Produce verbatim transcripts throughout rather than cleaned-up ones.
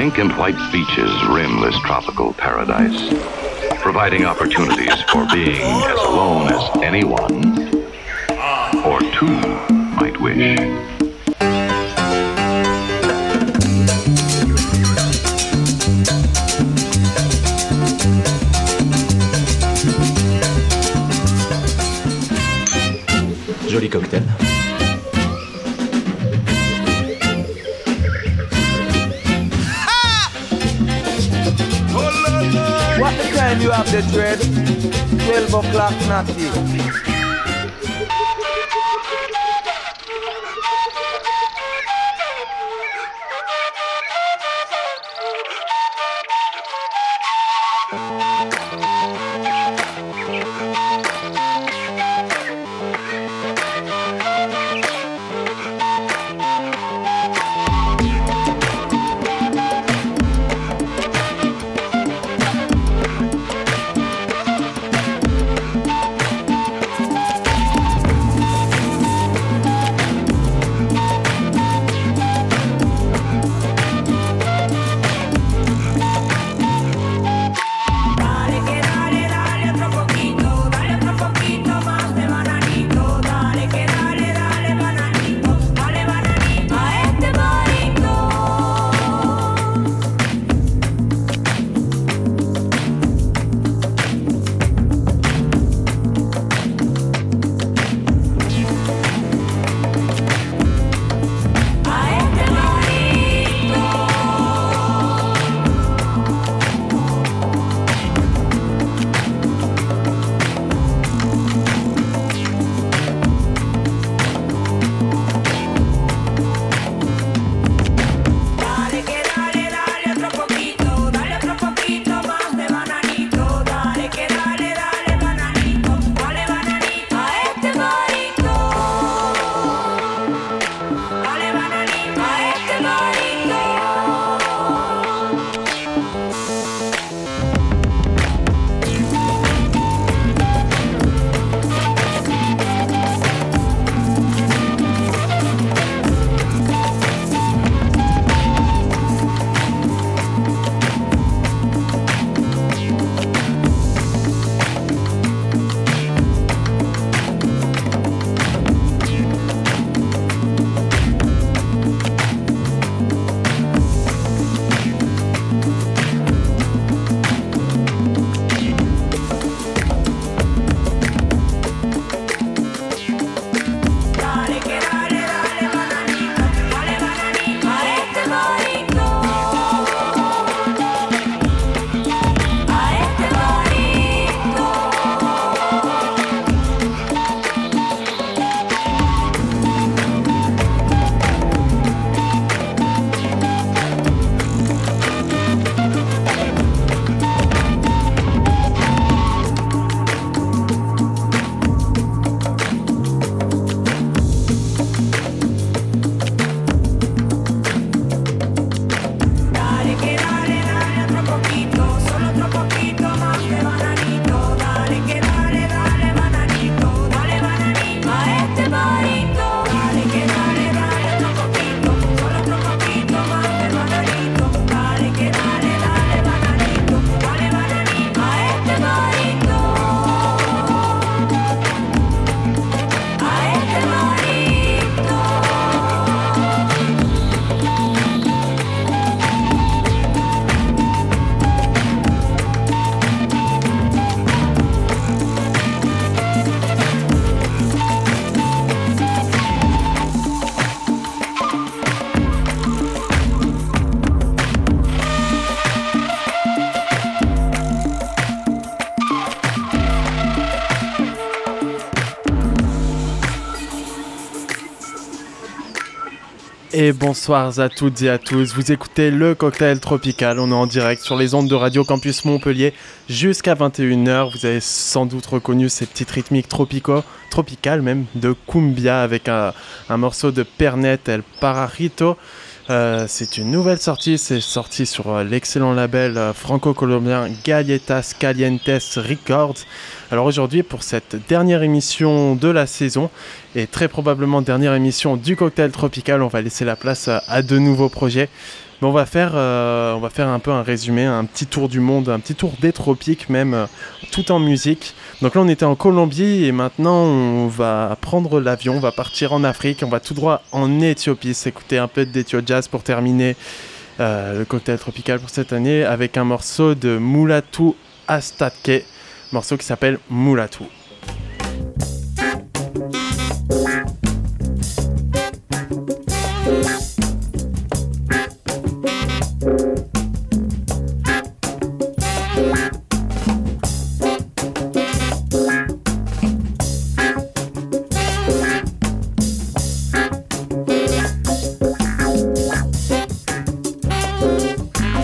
pink and white beaches rim this tropical paradise, providing opportunities for being as alone as anyone or two might wish. Joli cocktail. What the time you have the dread? twelve o'clock natty. Et bonsoir à toutes et à tous, vous écoutez le Cocktail Tropical, on est en direct sur les ondes de Radio Campus Montpellier jusqu'à vingt et une heures. Vous avez sans doute reconnu ces petites rythmiques tropico, tropicales même, de cumbia avec un, un morceau de Pernet El Parajito. Euh, c'est une nouvelle sortie, c'est sorti sur euh, l'excellent label euh, franco-colombien Galletas Calientes Records. Alors aujourd'hui, pour cette dernière émission de la saison, et très probablement dernière émission du Cocktail Tropical, on va laisser la place à, à de nouveaux projets. Mais on va faire, euh, on va faire un peu un résumé, un petit tour du monde, un petit tour des tropiques même, euh, tout en musique. Donc là on était en Colombie et maintenant on va prendre l'avion, on va partir en Afrique, on va tout droit en Éthiopie, s'écouter un peu d'Ethio Jazz pour terminer euh, le Cocktail Tropical pour cette année avec un morceau de Mulatu Astatke, morceau qui s'appelle Mulatu.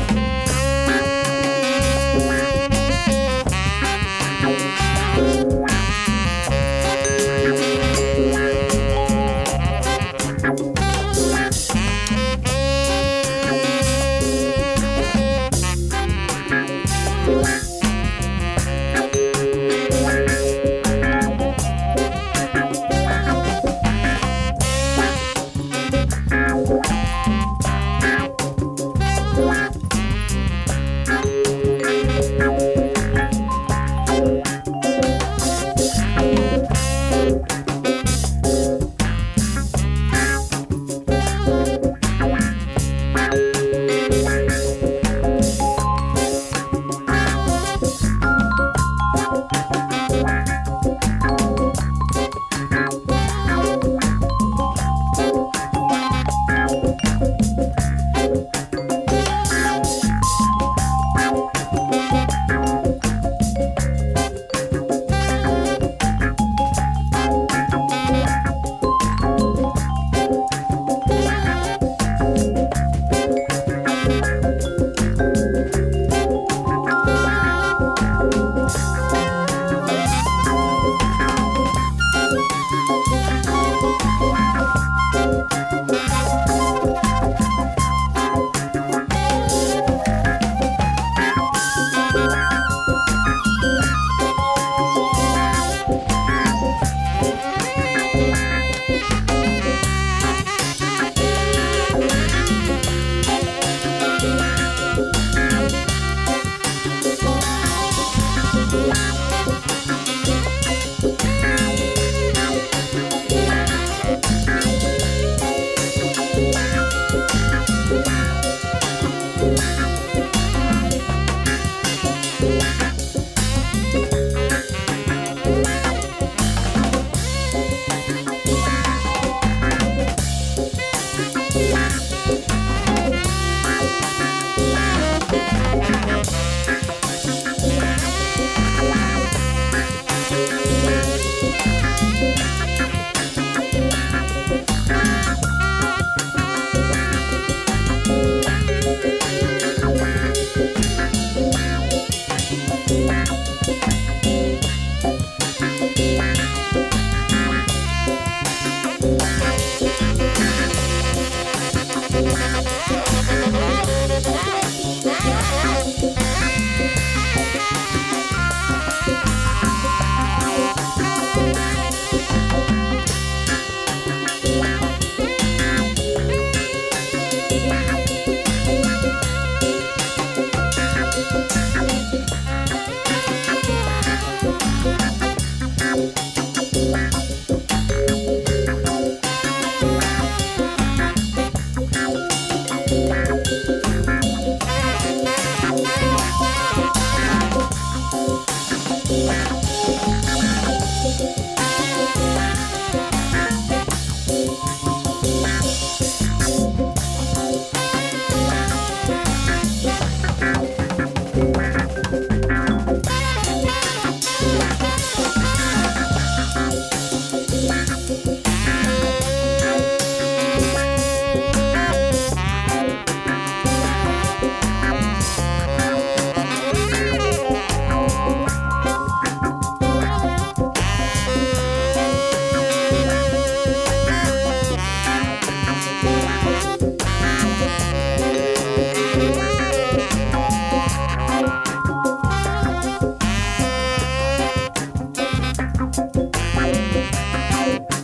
Thank you.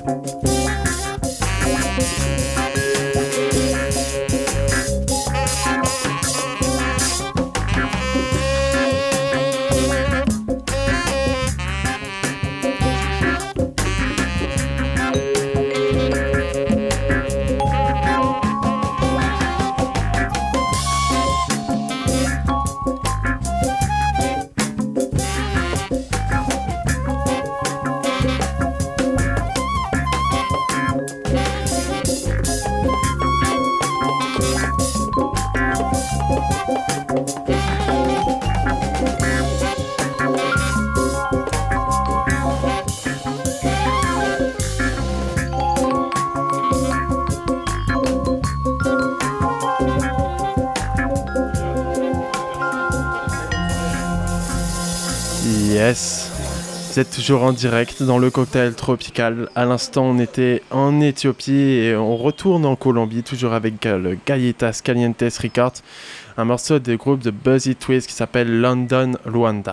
Yes, vous êtes toujours en direct dans le cocktail tropical. À l'instant, on était en Éthiopie et on retourne en Colombie, toujours avec le Galletas Calientes Records, un morceau du groupe de Buzzy Twist qui s'appelle London Luanda.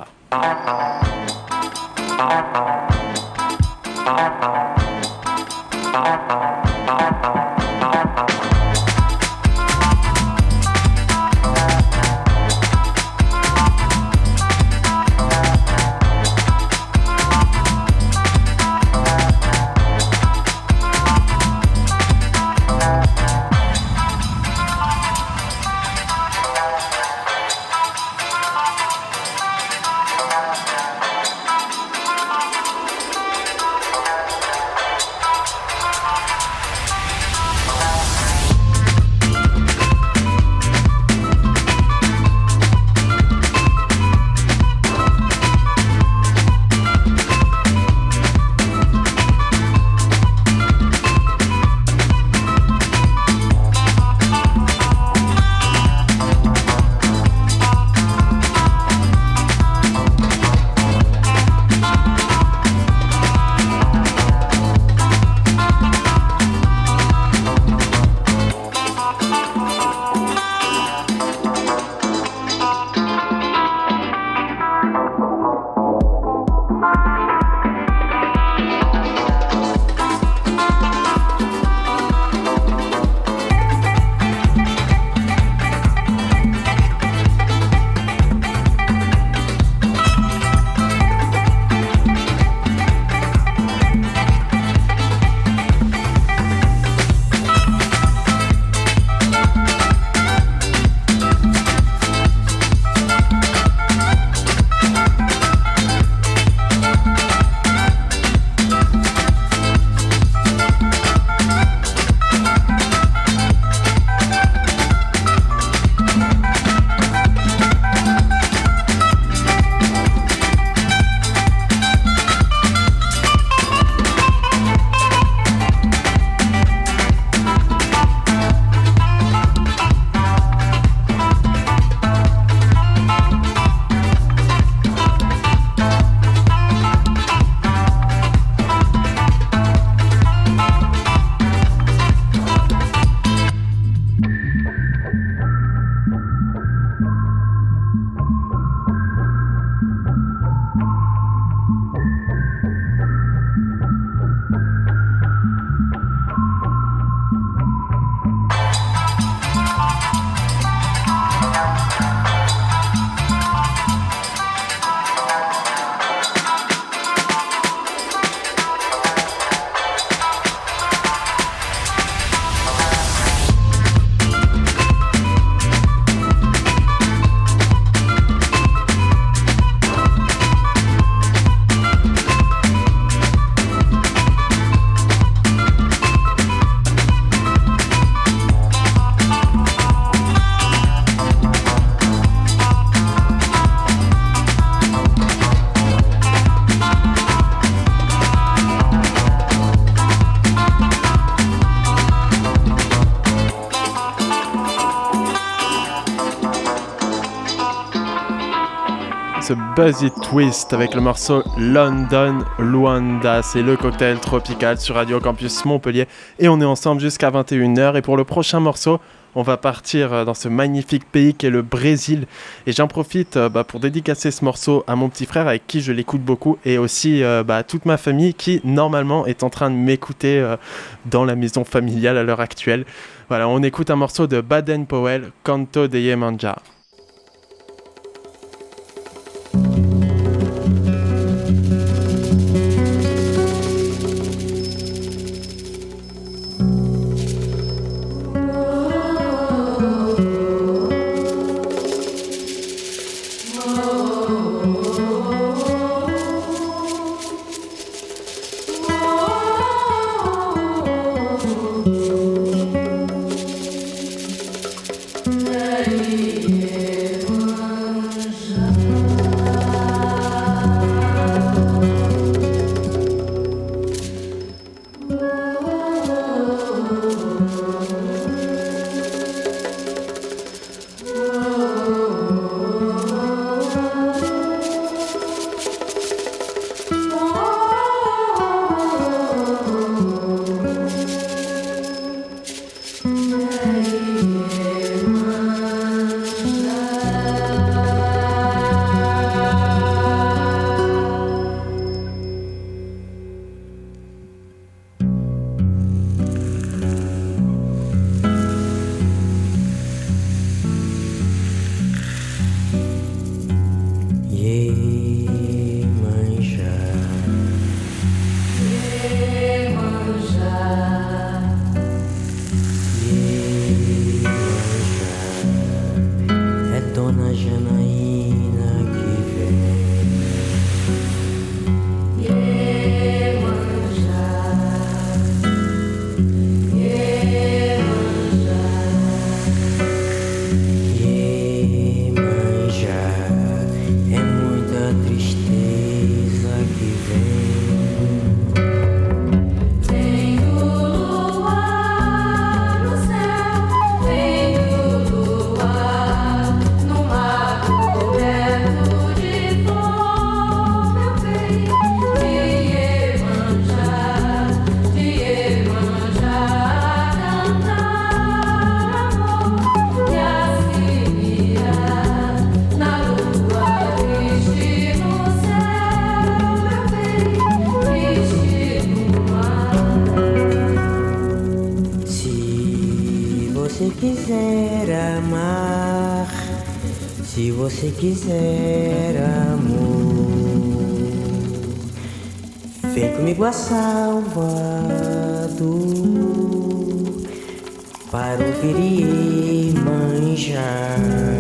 ce Buzzy Twist avec le morceau London Luanda. C'est le cocktail tropical sur Radio Campus Montpellier et on est ensemble jusqu'à vingt et une heures. Et pour le prochain morceau, On va partir dans ce magnifique pays qu'est le Brésil. Et j'en profite bah, pour dédicacer ce morceau à mon petit frère avec qui je l'écoute beaucoup et aussi euh, bah, à toute ma famille qui normalement est en train de m'écouter euh, dans la maison familiale à l'heure actuelle. Voilà, on écoute un morceau de Baden Powell, Canto de Iemanjá. Se quiser amor, vem comigo a Salvador para ouvir Iemanjá.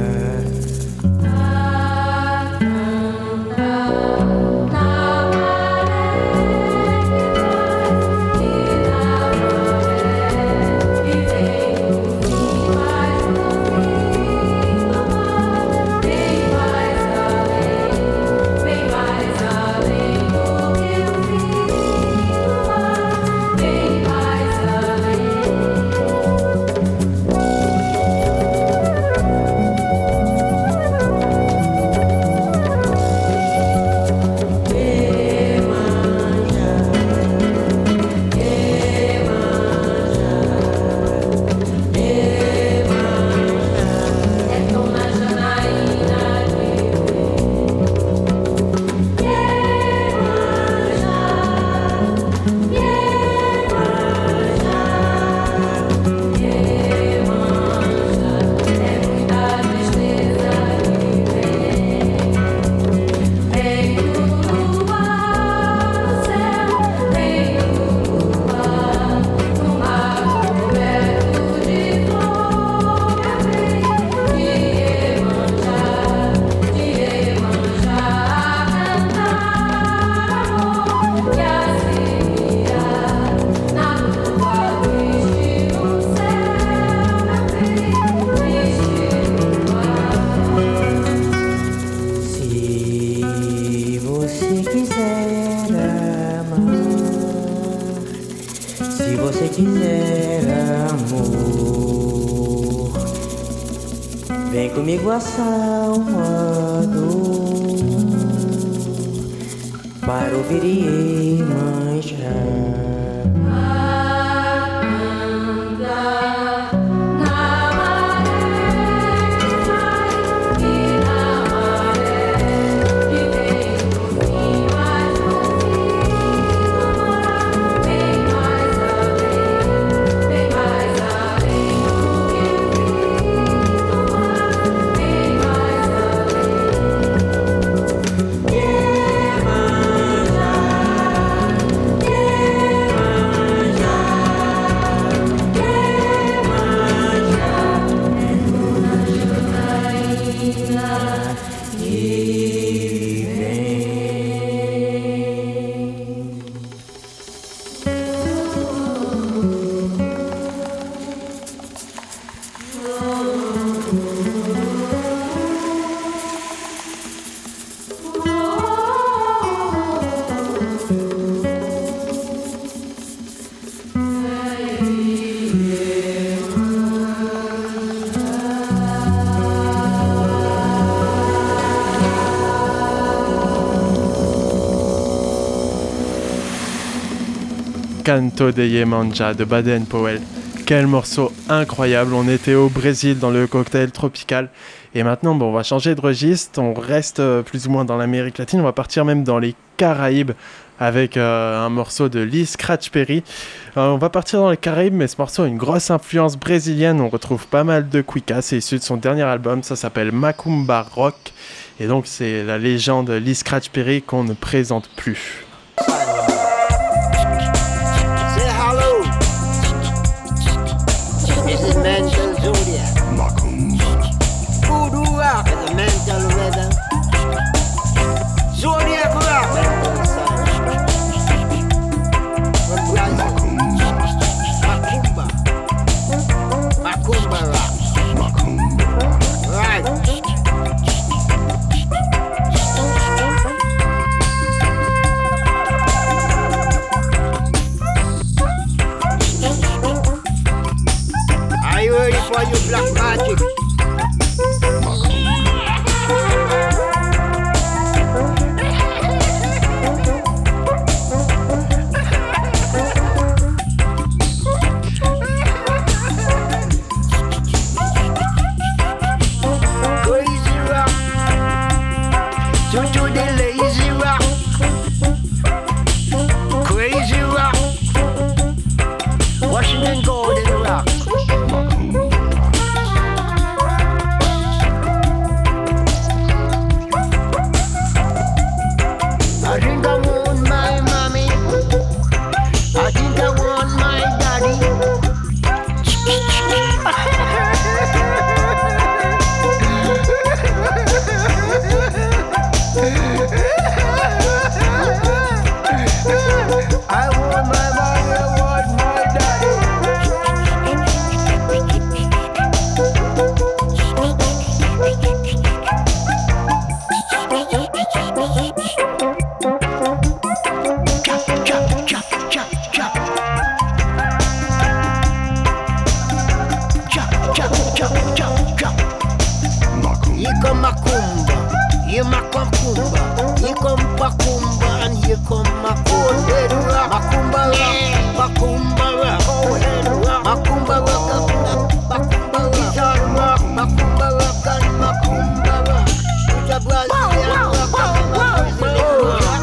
Vem comigo a Salvador para ouvir Iemanjá. Canto de Yemanja de Baden-Powell. Quel morceau incroyable, on était au Brésil dans le cocktail tropical et maintenant bon, on va changer de registre, on reste euh, plus ou moins dans l'Amérique latine, on va partir même dans les Caraïbes avec euh, un morceau de Lee Scratch Perry. Euh, on va partir dans les Caraïbes mais ce morceau a une grosse influence brésilienne, on retrouve pas mal de cuicas, c'est issu de son dernier album, ça s'appelle Macumba Rock et donc c'est la légende Lee Scratch Perry qu'on ne présente plus. Mental zodiac. Voodoo rock is a mental rhythm. Zodiac rock. Mental sun. From Brazil. Macumba. Macumba rock. Macumba. Right. Are you ready for your black magic? Crazy rock, to to the lazy rock. Crazy rock, Washington Golden rock. I think I want my mommy. I think I want my daddy. I want my mommy, I want my daddy. Here come Macumba, here Macumba, here come Macumba, and here come Macumba. Macumba rock, Macumba rock, Macumba rock, Macumba rock, it's all rock, Macumba rock and Macumba rock. It's a Brazilian rock, and a Brazilian rock.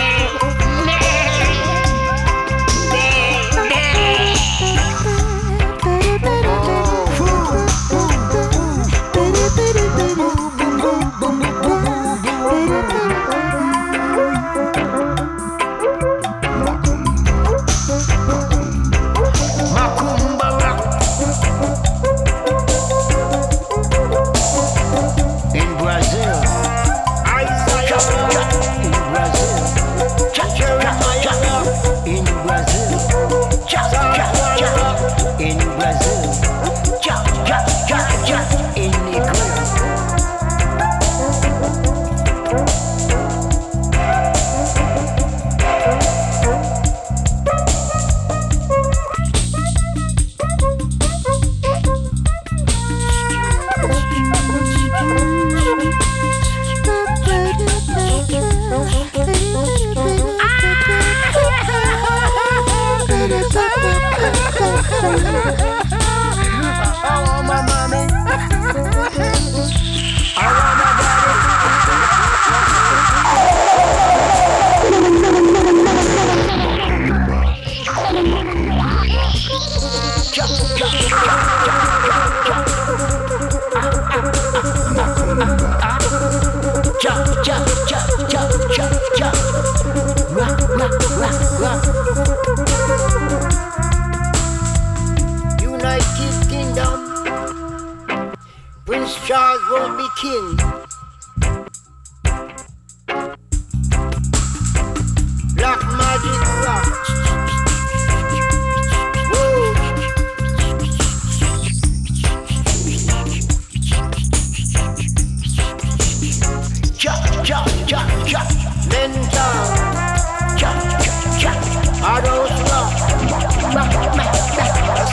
United Kingdom, Prince Charles won't be king. Black magic rock. Woo. Cha cha cha cha. Mental. Cha cha cha. Adult rock.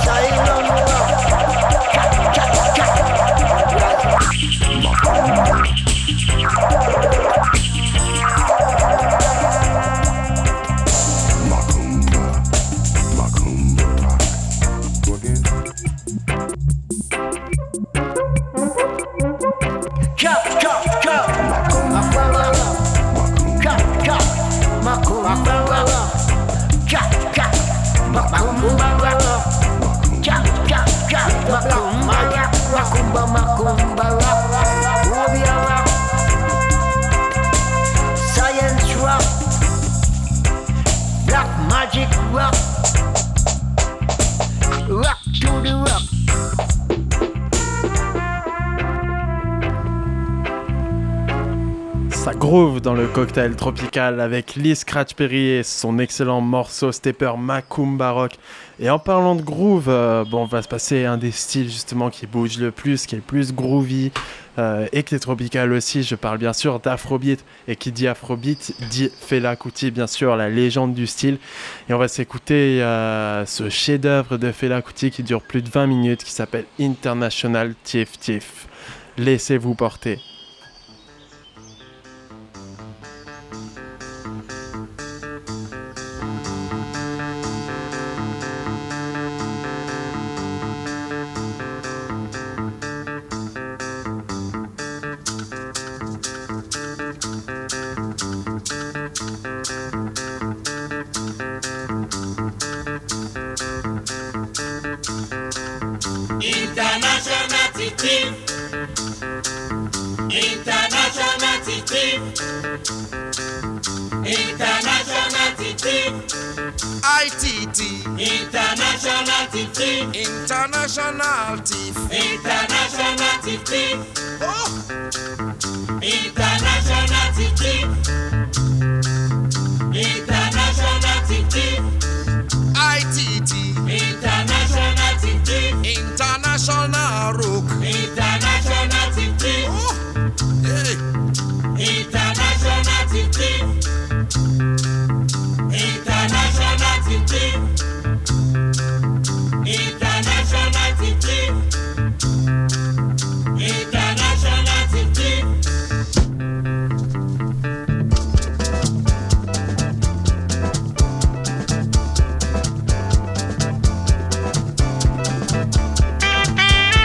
Asylum rock. Cha cha cha. Macumba rock. Jack, jack, jack. Macumba rock. Macumba, macumba rock. Rubia rock. Science rock. Black magic rock. Rock to the rock. Ça groove dans le cocktail tropical avec Lee Scratch Perry et son excellent morceau stepper Macumba Rock. Et en parlant de groove, euh, bon, on va se passer un des styles justement qui bouge le plus, qui est le plus groovy euh, et qui est tropical aussi. Je parle bien sûr d'Afrobeat, et qui dit Afrobeat dit Fela Kuti, bien sûr, la légende du style. Et on va s'écouter euh, ce chef-d'œuvre de Fela Kuti qui dure plus de vingt minutes, qui s'appelle International Tif Tif. Laissez-vous porter. International Tif, International Tif, International Tif, I T T, International Tif, International Tif, International Tif, oh, International Tif, International Tif, I T T, International Tif, International Rook, International Tif, oh, hey, International Tif, International Tif, International Tif, International Tif. International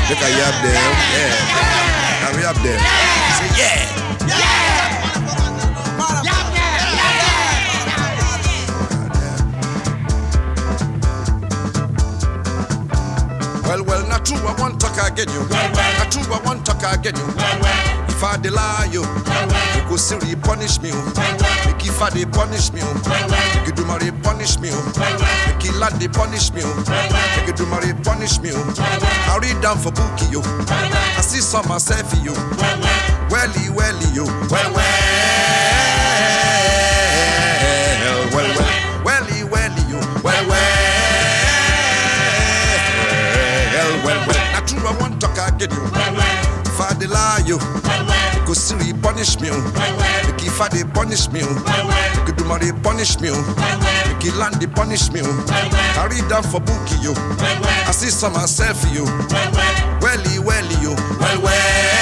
Look at you up there. Yeah. Hurry up there. Say yeah. Well, well, not true, I want to talk again you. Well, well. Not true, I want to talk again you. Well, well. If I lie you, well, well. You go see punish me. Well, well. Make if I they punish me. Well, well. Make you do my punish me. Well, well. Make you land they punish me. Well, well. Make you do my punish me. Well, well. I read down for bookie you. Well, well. I see some myself you. Well, well. Welly, welly you. Well, well. Well, well. Welly, welly you. Well, well. I want to talk again you. Well, well. If I lie you, well, well. Go see punish me. Well, well. Make if I they punish me. Well, well. Make you do my punish me. Well, well. Make you land the punish me. Well, well. I read down for bookie you. Well, well. I see some myself you. Well, well. Welly, welly you. Well, well.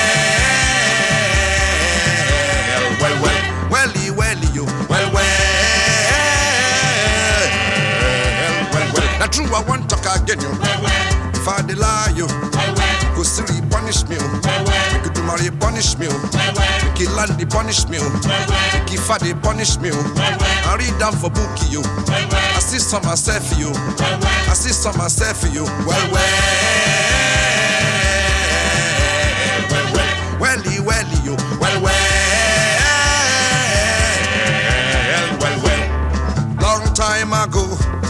Well, well. Welly, welly you. Well, well. Well, well. Not true, I want to talk again you. Well, well. If I lie you, well, well. Go see punish me. Well, well. Make you do my punish me. Well, well. Make you land the punish me. Well, well. Make if I they punish me. Well, well. I read down for bookie you. Well, well. I see some myself for you. Well, well. I see some myself for you. Well, well. Well, well. Welly, welly you. Well, well. Well, well. Long time ago.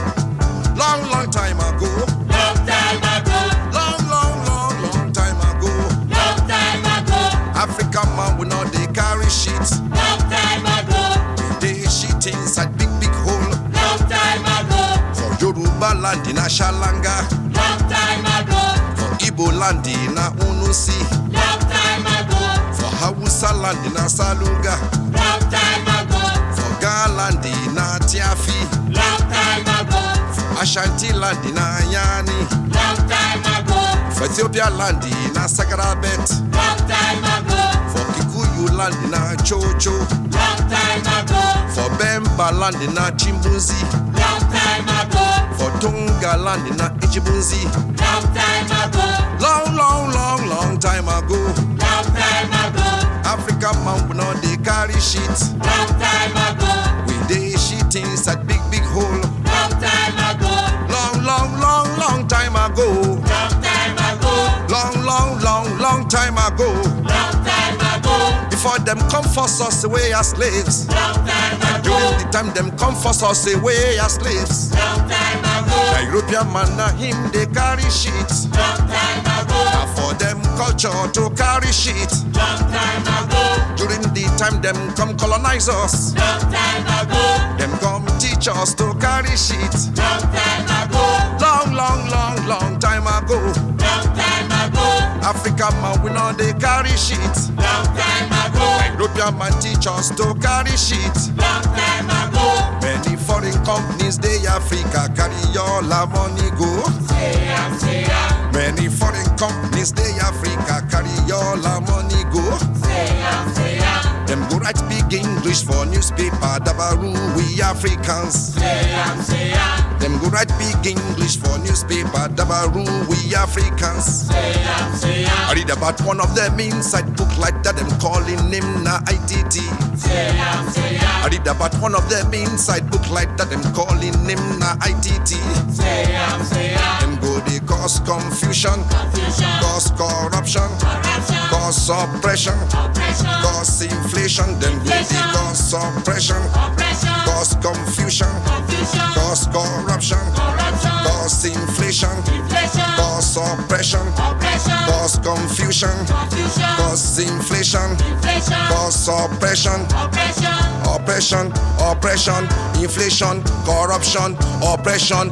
Long, long time ago. Long time ago. Long, long, long, long time ago. Long time ago. African man we know they carry shit. Long time ago. They shit inside big, big hole. Long time ago. For Yoruba land in Ashalanga. Long time ago. For Igbo land in Unusi. Long time ago. For Hausa land in Asaluga. Long time ago. For Ga land in Tiafi. Long time ago. Ashanti land in Ayani. Long time ago. For Ethiopia land in Sagrabet. Long time ago. For Kikuyu land in Chocho. Long time ago. For Bemba land in Chimbuzi. Long time ago. For Tonga land in Ichibunzi. Long time ago. Long, long, long, long time ago. Long time ago. African man we know they carry shit. Long time ago. We they shit inside big, big hole. Long time ago. Long, long, long, long time ago. Long time ago. Long, long, long, long time ago. Long time ago. Before them come force us away as slaves. Long time And ago. during the time them come force us away as slaves. Long time ago. The European man na him they carry shit. Long time ago. Now for them culture to carry shit. Long time ago. During the time them come colonize us. Long time ago. Them come teach us to carry shit. Long time ago. Long, long, long, long time ago. Long time ago. African man we know they carry shit. Long time ago. European man teach us to carry shit. Long time ago. Many foreign companies they Africa carry all our money go. Say am, say am. Many foreign companies they Africa carry all our money go. Say am, say am. Them go write big English for newspaper Dabaru we Africans. Say am, say am. Them go write big English for newspaper Dabaru we Africans. Say am, say am. I read about one of them inside book like that, them calling him na I T T. Say am, say am. I read about one of them inside book like that, them calling him na I T T. Say am, say am. Them go they cause confusion, Confusion. cause corruption, Corruption. cause oppression, Oppression. cause inflation. Them go they Inflation. cause oppression, Oppression. cause confusion, Confusion. cause corruption, Corruption. cause inflation, Inflation. cause oppression, Oppression. cause confusion, Confusion. cause inflation, Inflation. cause oppression, Oppression. oppression, oppression, inflation, corruption, oppression,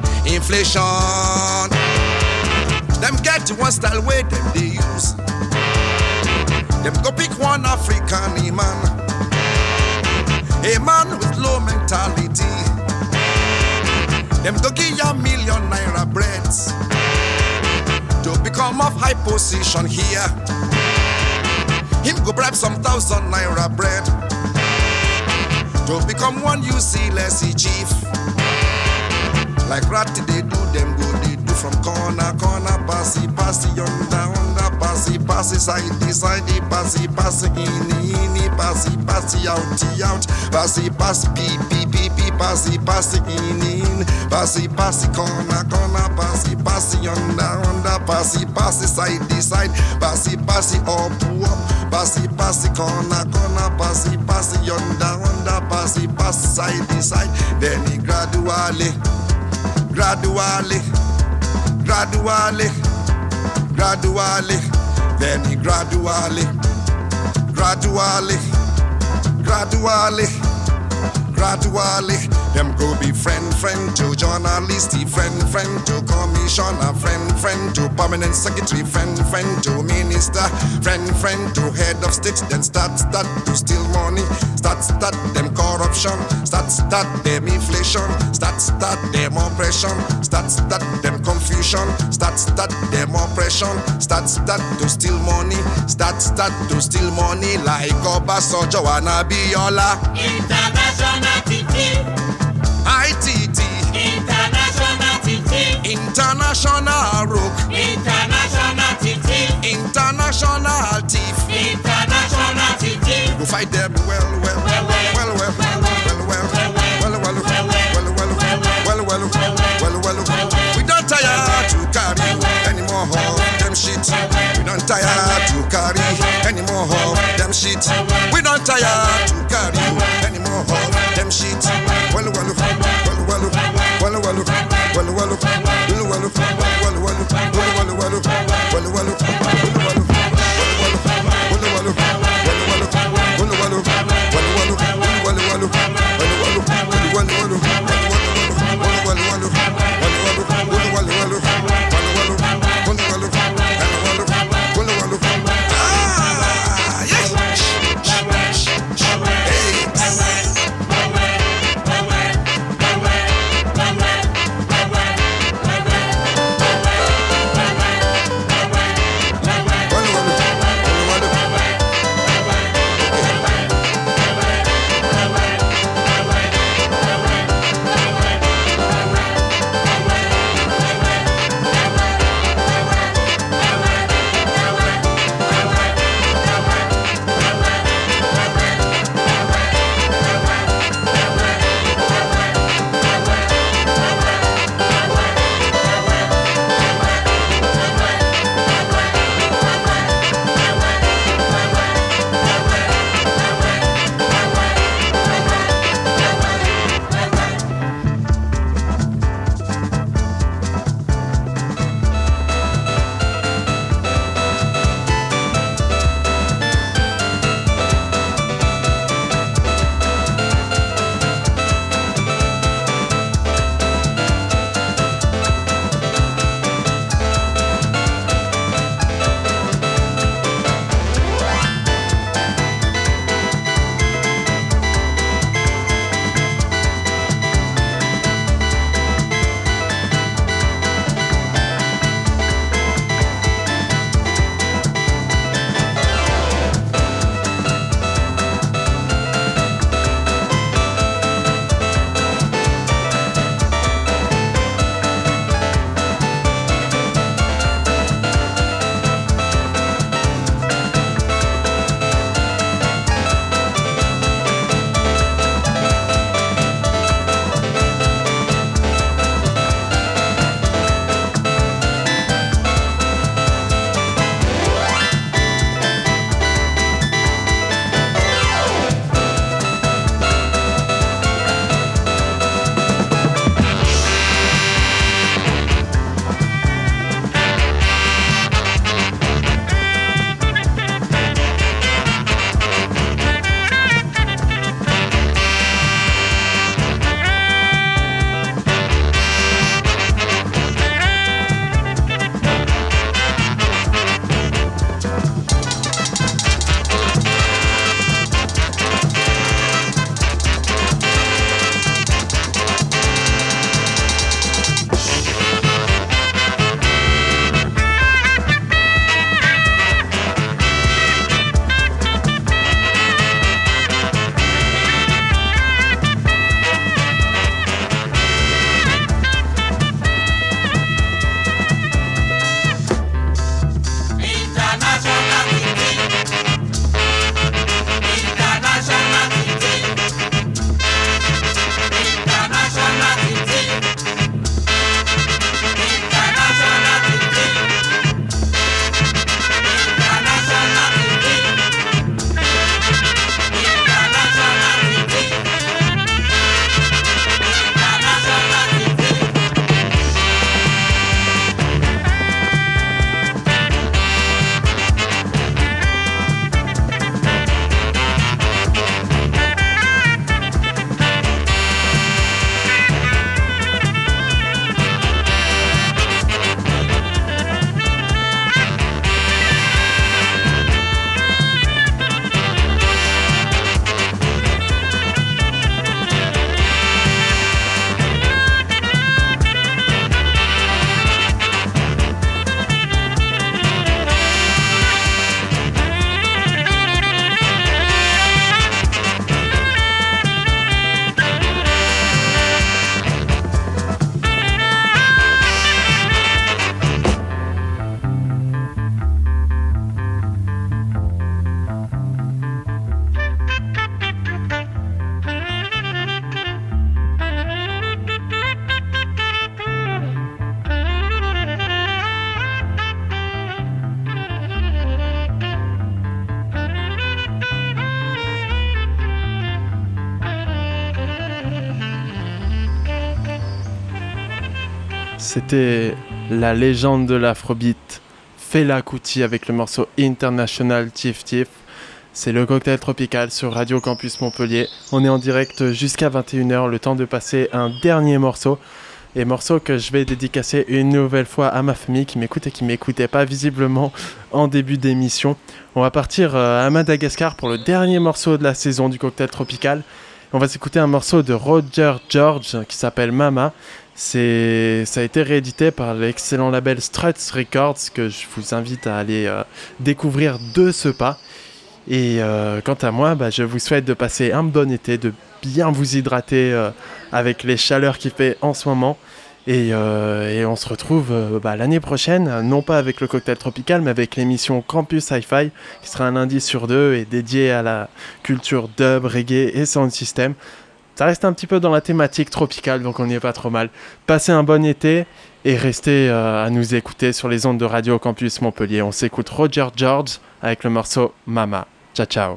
inflation. Them get one style way them they use. Them go pick one African man, a man with low mentality. Them go give ya million naira breads to become of high position here. Him go bribe some thousand naira bread to become one useless chief. Like rat they do, them go they do. you from corner, corner, passy, passy, under, under, passy, passy, side, side, passy, passy, in, in, passy, passy, out, out, passy, passy, pee, pee, pee, pee, passy, passy, in, in, passy, passy, corner, corner, passy, passy, under, under, passy, passy, side, side, passy, passy, up, up, passy, passy, corner, corner, passy, passy, under, under, passy, passy, side, side, then he gradually, gradually, gradually, gradually, then he gradually, gradually, gradually, gradually, them go be friend, friend to journalist, friend, friend to commissioner, friend, friend to permanent secretary, friend, friend to minister, friend, friend to head of state, then start, start to steal money, start, start them corruption, start, start them inflation, start, start them oppression, start, start them confusion, start, start them oppression, start, start to steal money, start, start to steal money like Obasanjo and Abiola. International T T. I T T. International T T. International Rook. International T T. International Thief. International T T. We go fight them well, well, well, well, well, well, well, well, well, well, well, well, well, well. We don't tire to carry any more of them shit. We don't tire to carry any more of them shit. We don't tire to carry any more of them shit. Well, well, well, well, well, well, well, well, well, well, well, well, well, well, well, C'était la légende de l'afrobeat, Fela Kuti avec le morceau International Tif Tif. C'est le cocktail tropical sur Radio Campus Montpellier. On est en direct jusqu'à vingt et une heures, le temps de passer un dernier morceau. Et morceau que je vais dédicacer une nouvelle fois à ma famille qui m'écoute et qui ne m'écoutait pas visiblement en début d'émission. On va partir à Madagascar pour le dernier morceau de la saison du cocktail tropical. On va s'écouter un morceau de Roger George qui s'appelle Mama. C'est... Ça a été réédité par l'excellent label Struts Records que je vous invite à aller euh, découvrir de ce pas. Et euh, quant à moi, bah, je vous souhaite de passer un bon été, de bien vous hydrater euh, avec les chaleurs qu'il fait en ce moment. Et, euh, et on se retrouve euh, bah, l'année prochaine, non pas avec le cocktail tropical, mais avec l'émission Campus Hi-Fi, qui sera un lundi sur deux et dédiée à la culture dub, reggae et sound system. Ça reste un petit peu dans la thématique tropicale, donc on n'y est pas trop mal. Passez un bon été et restez euh, à nous écouter sur les ondes de Radio Campus Montpellier. On s'écoute Roger George avec le morceau Mama. Ciao, ciao.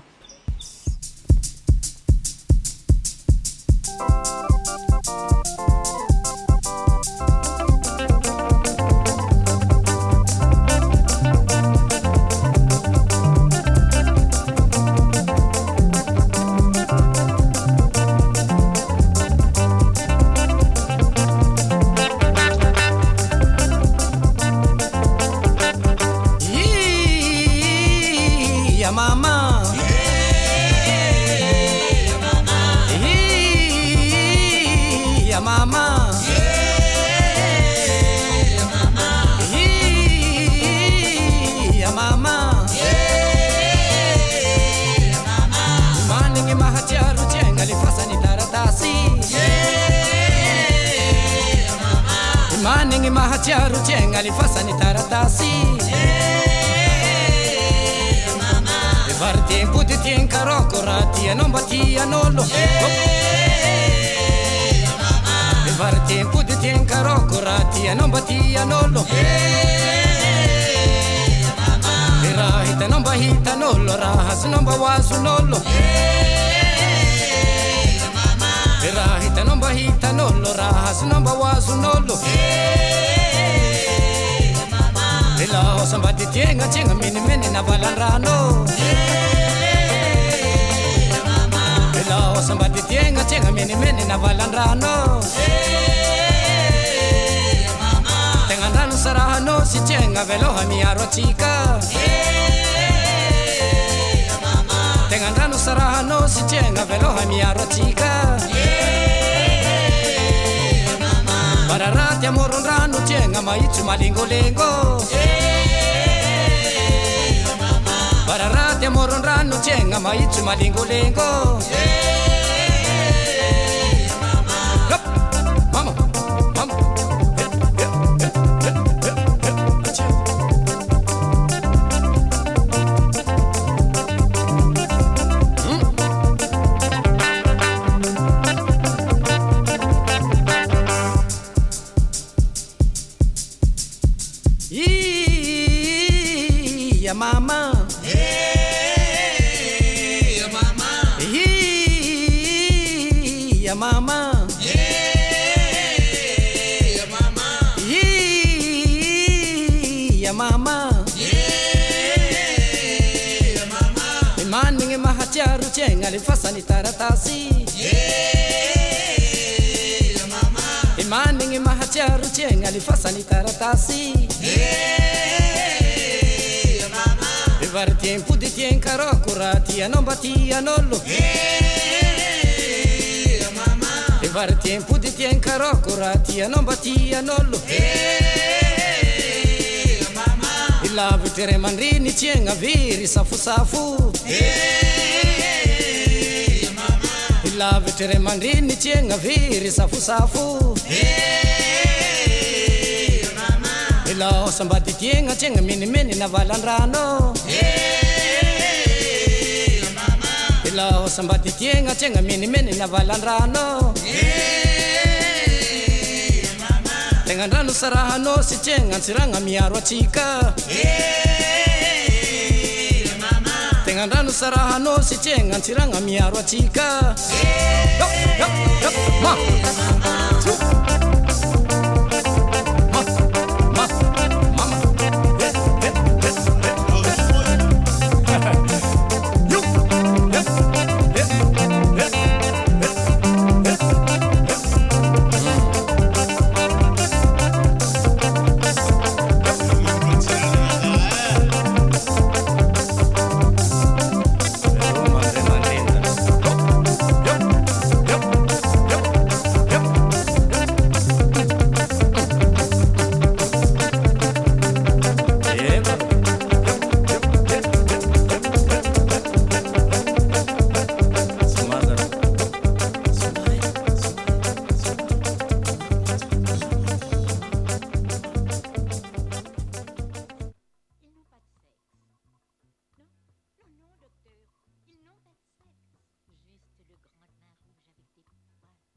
Tiaru tienga li fasani taratasi e var tempo di tien carocco rati e non batti a nollo e var tempo di tien carocco rati e non batti a nollo e rahita non bahita nollo rahas non bawasu nollo e rahita non bahita nollo rahas non bawasu nollo la samba di tienga tienga mini mini na balanrano la samba di tienga tienga mini mini na balanrano tenga rano sarano si tienga velo mi arotica tenga rano sarano si tienga velo mi arotica bararati amor un rano tienga maichu malingo lengo bararati amor un rano tienga maichu malingo lengo mama mama Yeah, mama. Hey, mama. Hey, mama. Hey, mama. Hey, mama. Hey, mama. Imani mahatiaru chenga lifasani taratasi. Hey, mama. Imani mahatiaru chenga lifasani taratasi. Var tempo di tien carocco ratia non batia nollo hey, mama. E var tempo di tien carocco ratia non batia nollo hey, mama. Il lavitere manrini tien aviri safu safu hey, mama. Il lavitere manrini tien aviri safu safu hey, la samba di tienga tienga mini mini na valanrano hey, mama. La samba di tienga tienga mini mini na valanrano hey, mama. Tenga rano sarahano si tienga siranga miaro chica hey, mama. Tenga rano sarahano si tienga siranga miaro chica hey, yo, yo, yo, ma.